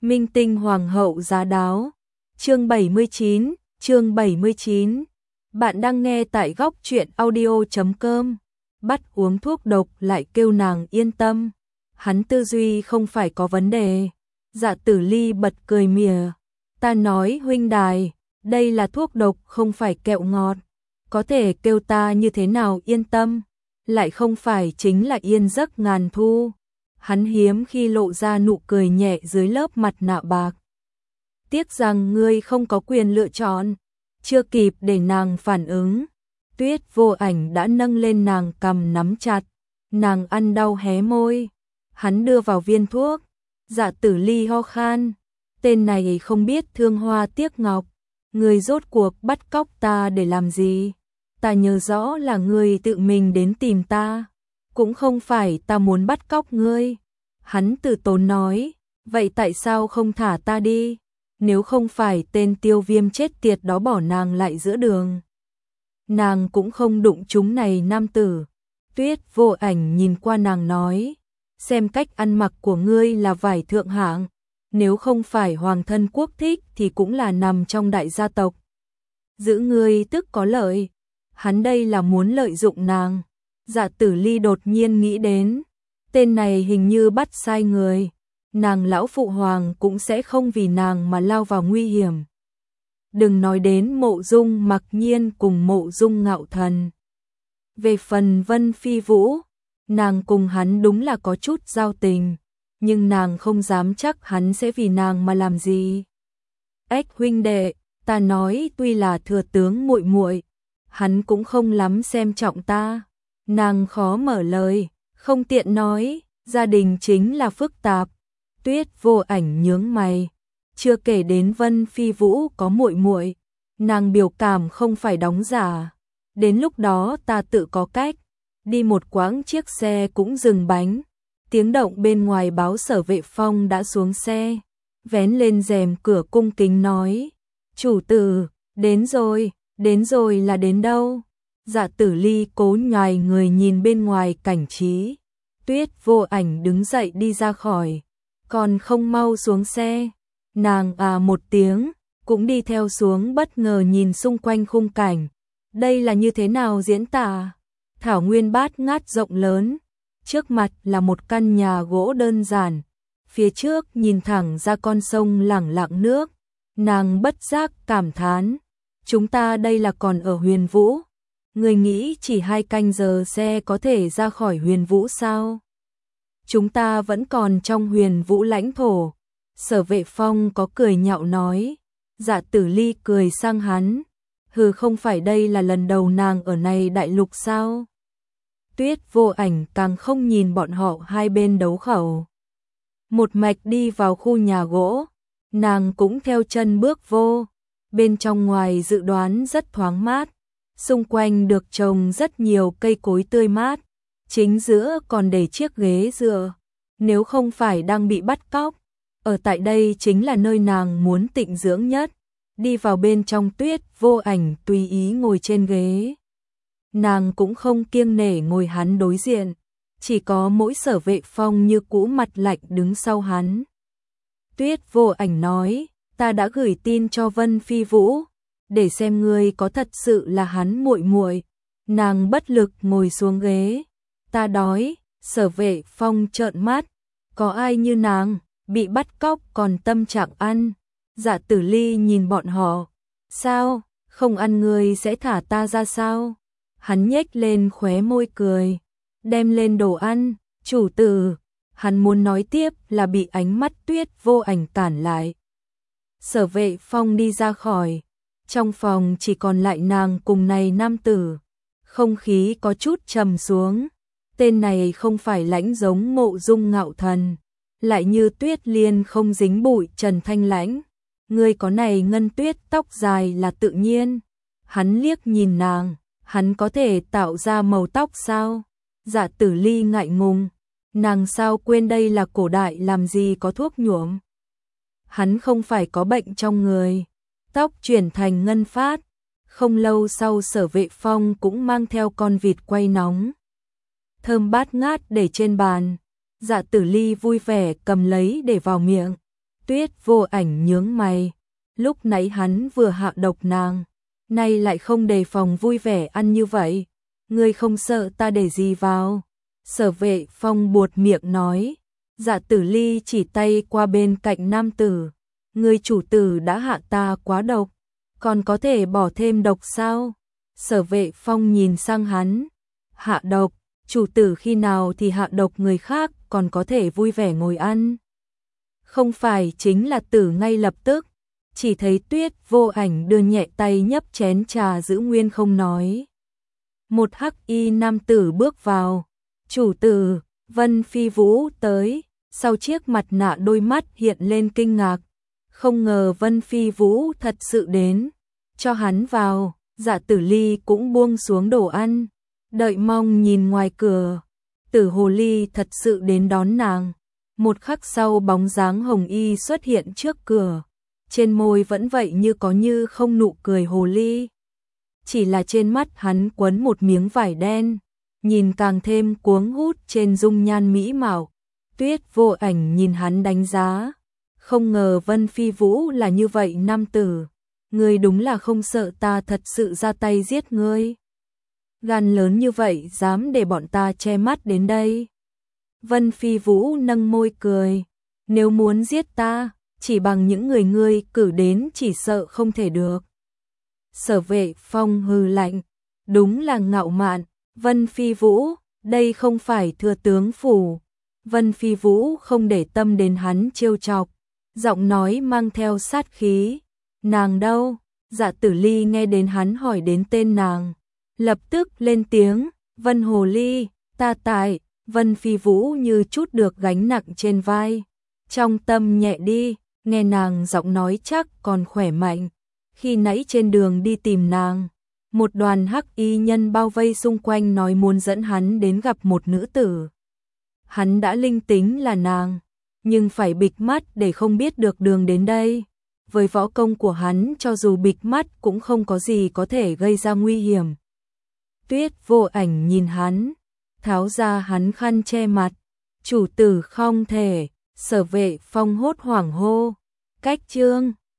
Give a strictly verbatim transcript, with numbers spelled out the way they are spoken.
Minh tinh hoàng hậu giá đáo. Chương bảy mươi chín, chương bảy mươi chín. Bạn đang nghe tại góc truyện audio chấm com. Bắt uống thuốc độc lại kêu nàng yên tâm. Hắn tư duy không phải có vấn đề. Dạ Tử Ly bật cười mỉa. Ta nói huynh đài, đây là thuốc độc không phải kẹo ngọt. Có thể kêu ta như thế nào yên tâm. Lại không phải chính là yên giấc ngàn thu. Hắn hiếm khi lộ ra nụ cười nhẹ dưới lớp mặt nạ bạc. Tiếc rằng ngươi không có quyền lựa chọn. Chưa kịp để nàng phản ứng, Tuyết Vô Ảnh đã nâng lên nàng cầm nắm chặt. Nàng ăn đau hé môi. Hắn đưa vào viên thuốc. Dạ Tử Ly ho khan. Tên này không biết thương hoa tiếc ngọc. Ngươi rốt cuộc bắt cóc ta để làm gì? Ta nhớ rõ là ngươi tự mình đến tìm ta. Cũng không phải ta muốn bắt cóc ngươi. Hắn từ tốn nói. Vậy tại sao không thả ta đi? Nếu không phải tên Tiêu Viêm chết tiệt đó bỏ nàng lại giữa đường, nàng cũng không đụng chúng này nam tử. Tuyết Vô Ảnh nhìn qua nàng nói. Xem cách ăn mặc của ngươi là vải thượng hạng. Nếu không phải hoàng thân quốc thích thì cũng là nằm trong đại gia tộc. Giữ ngươi tức có lợi. Hắn đây là muốn lợi dụng nàng. Dạ Tử Ly đột nhiên nghĩ đến. Tên này hình như bắt sai người. Nàng lão phụ hoàng cũng sẽ không vì nàng mà lao vào nguy hiểm. Đừng nói đến Mộ Dung Mặc Nhiên cùng Mộ Dung Ngạo Thần. Về phần Vân Phi Vũ, nàng cùng hắn đúng là có chút giao tình, nhưng nàng không dám chắc hắn sẽ vì nàng mà làm gì. Ếch huynh đệ, ta nói tuy là thừa tướng muội muội, hắn cũng không lắm xem trọng ta. Nàng khó mở lời, không tiện nói, gia đình chính là phức tạp. Tuyết Vô Ảnh nhướng mày, chưa kể đến Vân Phi Vũ có muội muội, nàng biểu cảm không phải đóng giả. Đến lúc đó ta tự có cách. Đi một quãng chiếc xe cũng dừng bánh. Tiếng động bên ngoài báo Sở Vệ Phong đã xuống xe, vén lên rèm cửa cung kính nói: "Chủ tử, đến rồi." "Đến rồi là đến đâu?" Dạ Tử Ly cố nhòi người nhìn bên ngoài cảnh trí. Tuyết Vô Ảnh đứng dậy đi ra khỏi. Còn không mau xuống xe. Nàng à một tiếng, cũng đi theo xuống, bất ngờ nhìn xung quanh khung cảnh. Đây là như thế nào diễn tả? Thảo nguyên bát ngát rộng lớn. Trước mặt là một căn nhà gỗ đơn giản. Phía trước nhìn thẳng ra con sông lẳng lặng nước. Nàng bất giác cảm thán. Chúng ta đây là còn ở Huyền Vũ. Người nghĩ chỉ hai canh giờ xe có thể ra khỏi Huyền Vũ sao? Chúng ta vẫn còn trong Huyền Vũ lãnh thổ. Sở Vệ Phong có cười nhạo nói. Dạ Tử Ly cười sang hắn. Hừ, không phải đây là lần đầu nàng ở này đại lục sao? Tuyết Vô Ảnh càng không nhìn bọn họ hai bên đấu khẩu. Một mạch đi vào khu nhà gỗ. Nàng cũng theo chân bước vô. Bên trong ngoài dự đoán rất thoáng mát. Xung quanh được trồng rất nhiều cây cối tươi mát. Chính giữa còn để chiếc ghế dựa. Nếu không phải đang bị bắt cóc, ở tại đây chính là nơi nàng muốn tịnh dưỡng nhất. Đi vào bên trong, Tuyết Vô Ảnh tùy ý ngồi trên ghế. Nàng cũng không kiêng nể ngồi hắn đối diện. Chỉ có mỗi Sở Vệ Phong như cũ mặt lạnh đứng sau hắn. Tuyết Vô Ảnh nói, ta đã gửi tin cho Vân Phi Vũ, để xem ngươi có thật sự là hắn muội muội. Nàng bất lực ngồi xuống ghế. Ta đói. Sở Vệ Phong trợn mắt. Có ai như nàng, bị bắt cóc còn tâm trạng ăn? Dạ Tử Ly nhìn bọn họ. Sao, không ăn ngươi sẽ thả ta ra sao? Hắn nhếch lên khóe môi cười. Đem lên đồ ăn, chủ tử. Hắn muốn nói tiếp là bị ánh mắt Tuyết Vô Ảnh cản lại. Sở Vệ Phong đi ra khỏi. Trong phòng chỉ còn lại nàng cùng này nam tử. Không khí có chút trầm xuống. Tên này không phải lãnh giống Mộ Dung Ngạo Thần, lại như Tuyết Liên không dính bụi Trần Thanh Lãnh. Người có này ngân tuyết tóc dài là tự nhiên. Hắn liếc nhìn nàng, hắn có thể tạo ra màu tóc sao? Dạ Tử Ly ngại ngùng, nàng sao quên đây là cổ đại, làm gì có thuốc nhuộm. Hắn không phải có bệnh trong người. Tóc chuyển thành ngân phát. Không lâu sau, Sở Vệ Phong cũng mang theo con vịt quay nóng thơm bát ngát để trên bàn. Dạ Tử Ly vui vẻ cầm lấy để vào miệng. Tuyết Vô Ảnh nhướng mày, lúc nãy hắn vừa hạ độc nàng, nay lại không đề phòng vui vẻ ăn như vậy, ngươi không sợ ta để gì vào? Sở Vệ Phong buột miệng nói. Dạ Tử Ly chỉ tay qua bên cạnh nam tử, ngươi chủ tử đã hạ ta quá độc, còn có thể bỏ thêm độc sao? Sở Vệ Phong nhìn sang hắn, hạ độc, chủ tử khi nào thì hạ độc người khác còn có thể vui vẻ ngồi ăn? Không phải chính là tử ngay lập tức, chỉ thấy Tuyết Vô Ảnh đưa nhẹ tay nhấp chén trà giữ nguyên không nói. Một hắc y nam tử bước vào, chủ tử, Vân Phi Vũ tới, sau chiếc mặt nạ đôi mắt hiện lên kinh ngạc, không ngờ Vân Phi Vũ thật sự đến, cho hắn vào. Dạ Tử Ly cũng buông xuống đồ ăn, đợi mong nhìn ngoài cửa, Tử Hồ Ly thật sự đến đón nàng. Một khắc sau bóng dáng Hồng Y xuất hiện trước cửa, trên môi vẫn vậy như có như không nụ cười hồ ly. Chỉ là trên mắt hắn quấn một miếng vải đen, nhìn càng thêm cuống hút trên dung nhan mỹ mạo. Tuyết Vô Ảnh nhìn hắn đánh giá, không ngờ Vân Phi Vũ là như vậy nam tử, ngươi đúng là không sợ ta thật sự ra tay giết ngươi. Gan lớn như vậy dám để bọn ta che mắt đến đây. Vân Phi Vũ nâng môi cười, nếu muốn giết ta, chỉ bằng những người ngươi cử đến chỉ sợ không thể được. Sở Vệ Phong hừ lạnh, đúng là ngạo mạn. Vân Phi Vũ, đây không phải thừa tướng phủ. Vân Phi Vũ không để tâm đến hắn trêu chọc, giọng nói mang theo sát khí. Nàng đâu? Dạ Tử Ly nghe đến hắn hỏi đến tên nàng, lập tức lên tiếng, Vân Hồ Ly, ta tại. Vân Phi Vũ như chút được gánh nặng trên vai, trong tâm nhẹ đi, nghe nàng giọng nói chắc còn khỏe mạnh. Khi nãy trên đường đi tìm nàng, một đoàn hắc y nhân bao vây xung quanh nói muốn dẫn hắn đến gặp một nữ tử. Hắn đã linh tính là nàng, nhưng phải bịt mắt để không biết được đường đến đây. Với võ công của hắn cho dù bịt mắt cũng không có gì có thể gây ra nguy hiểm. Tuyết Vô Ảnh nhìn hắn, tháo ra hắn khăn che mặt, chủ tử không thể. Sở Vệ Phong hốt hoảng hô, cách chương.